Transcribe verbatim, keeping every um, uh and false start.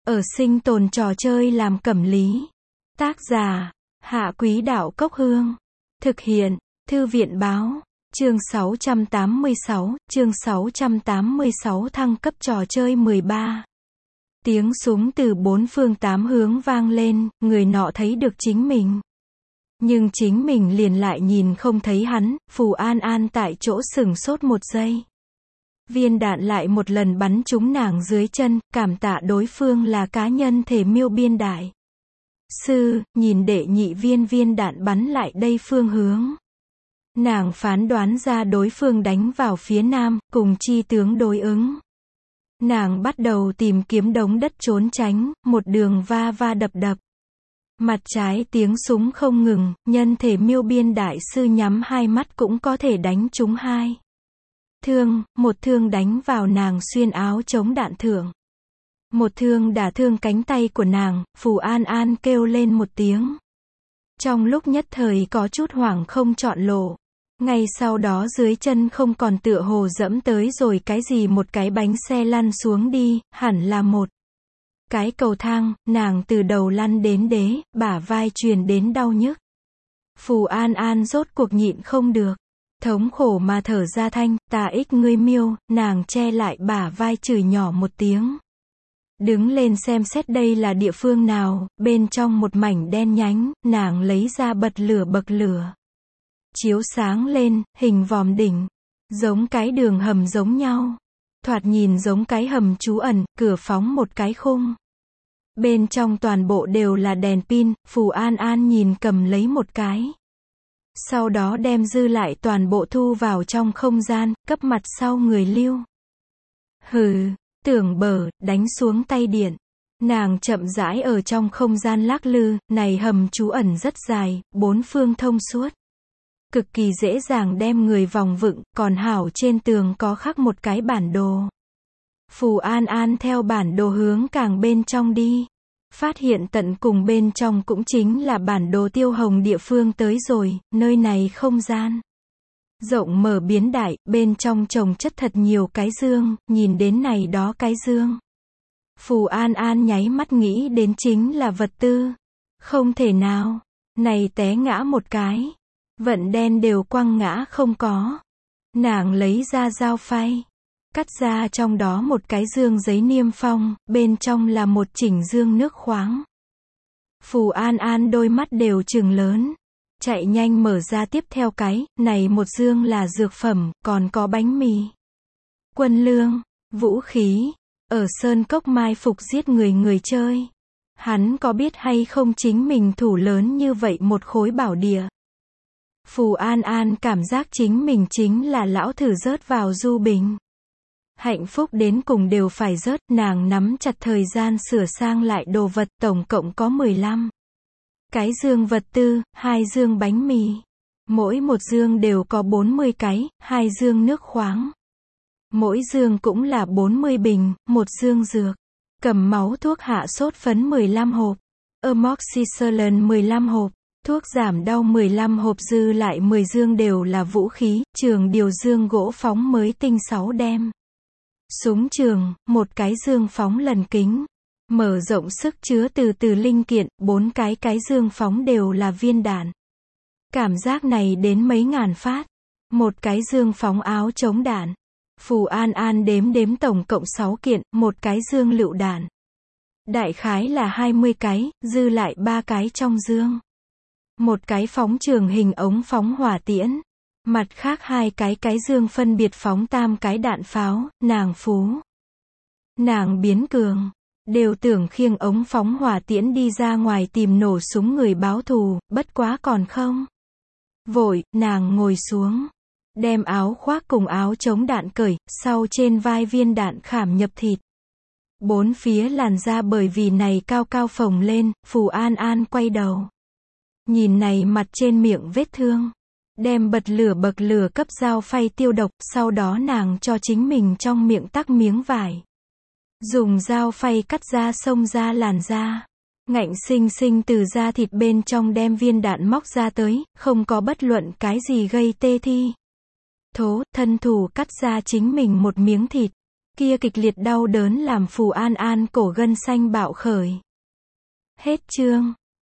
Ở sinh tồn trò chơi làm cẩm lý. Tác giả, Hạ Quý Đạo Cốc Hương. Thực hiện, Thư viện Báo. Chương sáu trăm tám mươi sáu, chương sáu trăm tám mươi sáu thăng cấp trò chơi mười ba. Tiếng súng từ bốn phương tám hướng vang lên, người nọ thấy được chính mình. Nhưng chính mình liền lại nhìn không thấy hắn, Phù An An tại chỗ sửng sốt một giây. Viên đạn lại một lần bắn trúng nàng dưới chân, cảm tạ đối phương là cá nhân thể miêu biên đại sư, nhìn đệ nhị viên viên đạn bắn lại đây phương hướng. Nàng phán đoán ra đối phương đánh vào phía nam, cùng chi tướng đối ứng. Nàng bắt đầu tìm kiếm đống đất trốn tránh, một đường va va đập đập. Mặt trái tiếng súng không ngừng, nhân thể miêu biên đại sư nhắm hai mắt cũng có thể đánh trúng hai thương, một thương đánh vào nàng xuyên áo chống đạn thượng. Một thương đả thương cánh tay của nàng, Phù An An kêu lên một tiếng. Trong lúc nhất thời có chút hoảng không chọn lộ. Ngay sau đó dưới chân không còn tựa hồ dẫm tới rồi cái gì một cái bánh xe lăn xuống đi, hẳn là một cái cầu thang, nàng từ đầu lăn đến đế, bả vai truyền đến đau nhức. Phù An An rốt cuộc nhịn không được. Thống khổ mà thở ra thanh, tà ích ngươi miêu, nàng che lại bả vai chửi nhỏ một tiếng. Đứng lên xem xét đây là địa phương nào, bên trong một mảnh đen nhánh, nàng lấy ra bật lửa bậc lửa. Chiếu sáng lên, hình vòm đỉnh, giống cái đường hầm giống nhau. Thoạt nhìn giống cái hầm trú ẩn, cửa phóng một cái khung. Bên trong toàn bộ đều là đèn pin, Phù An An nhìn cầm lấy một cái. Sau đó đem dư lại toàn bộ thu vào trong không gian, cấp mặt sau người lưu. Hừ, tưởng bờ, đánh xuống tay điện. Nàng chậm rãi ở trong không gian lắc lư, này hầm trú ẩn rất dài, bốn phương thông suốt. Cực kỳ dễ dàng đem người vòng vựng, còn hảo trên tường có khắc một cái bản đồ. Phù An An theo bản đồ hướng càng bên trong đi. Phát hiện tận cùng bên trong cũng chính là bản đồ tiêu hồng địa phương tới rồi, nơi này không gian rộng mở biến đại, bên trong trồng chất thật nhiều cái dương, nhìn đến này đó cái dương. Phù An An nháy mắt nghĩ đến chính là vật tư. Không thể nào, này té ngã một cái. Vận đen đều quăng ngã không có. Nàng lấy ra dao phay. Cắt ra trong đó một cái dương giấy niêm phong, bên trong là một chỉnh dương nước khoáng. Phù An An đôi mắt đều trừng lớn. Chạy nhanh mở ra tiếp theo cái, này một dương là dược phẩm, còn có bánh mì. Quân lương, vũ khí, ở sơn cốc mai phục giết người người chơi. Hắn có biết hay không chính mình thủ lớn như vậy một khối bảo địa. Phù An An cảm giác chính mình chính là lão thử rớt vào du bình. Hạnh phúc đến cùng đều phải rớt, nàng nắm chặt thời gian sửa sang lại đồ vật, tổng cộng có mười lăm cái dương vật tư, hai dương bánh mì. Mỗi một dương đều có bốn mươi cái, hai dương nước khoáng. Mỗi dương cũng là bốn mươi bình, một dương dược. Cầm máu thuốc hạ sốt phấn mười lăm hộp. Amoxicillin mười lăm hộp. Thuốc giảm đau mười lăm hộp, dư lại mười dương đều là vũ khí, trường điều dương gỗ phóng mới tinh sáu đem. Súng trường, một cái dương phóng lần kính. Mở rộng sức chứa từ từ linh kiện, bốn cái cái dương phóng đều là viên đạn. Cảm giác này đến mấy ngàn phát. Một cái dương phóng áo chống đạn. Phù An An đếm đếm tổng cộng sáu kiện, một cái dương lựu đạn. Đại khái là hai mươi cái, dư lại ba cái trong dương. Một cái phóng trường hình ống phóng hỏa tiễn. Mặt khác hai cái cái dương phân biệt phóng tam cái đạn pháo, nàng phú. Nàng biến cường. Đều tưởng khiêng ống phóng hỏa tiễn đi ra ngoài tìm nổ súng người báo thù, bất quá còn không. Vội, nàng ngồi xuống. Đem áo khoác cùng áo chống đạn cởi, sau trên vai viên đạn khảm nhập thịt. Bốn phía làn da bởi vì này cao cao phồng lên, Phù An An quay đầu. Nhìn này mặt trên miệng vết thương. Đem bật lửa bậc lửa cấp dao phay tiêu độc, sau đó nàng cho chính mình trong miệng tắc miếng vải. Dùng dao phay cắt ra xông ra làn da. Ngạnh sinh sinh từ da thịt bên trong đem viên đạn móc ra tới, không có bất luận cái gì gây tê thi. Thố, thân thủ cắt ra chính mình một miếng thịt. Kia kịch liệt đau đớn làm Phù An An cổ gân xanh bạo khởi. Hết chương.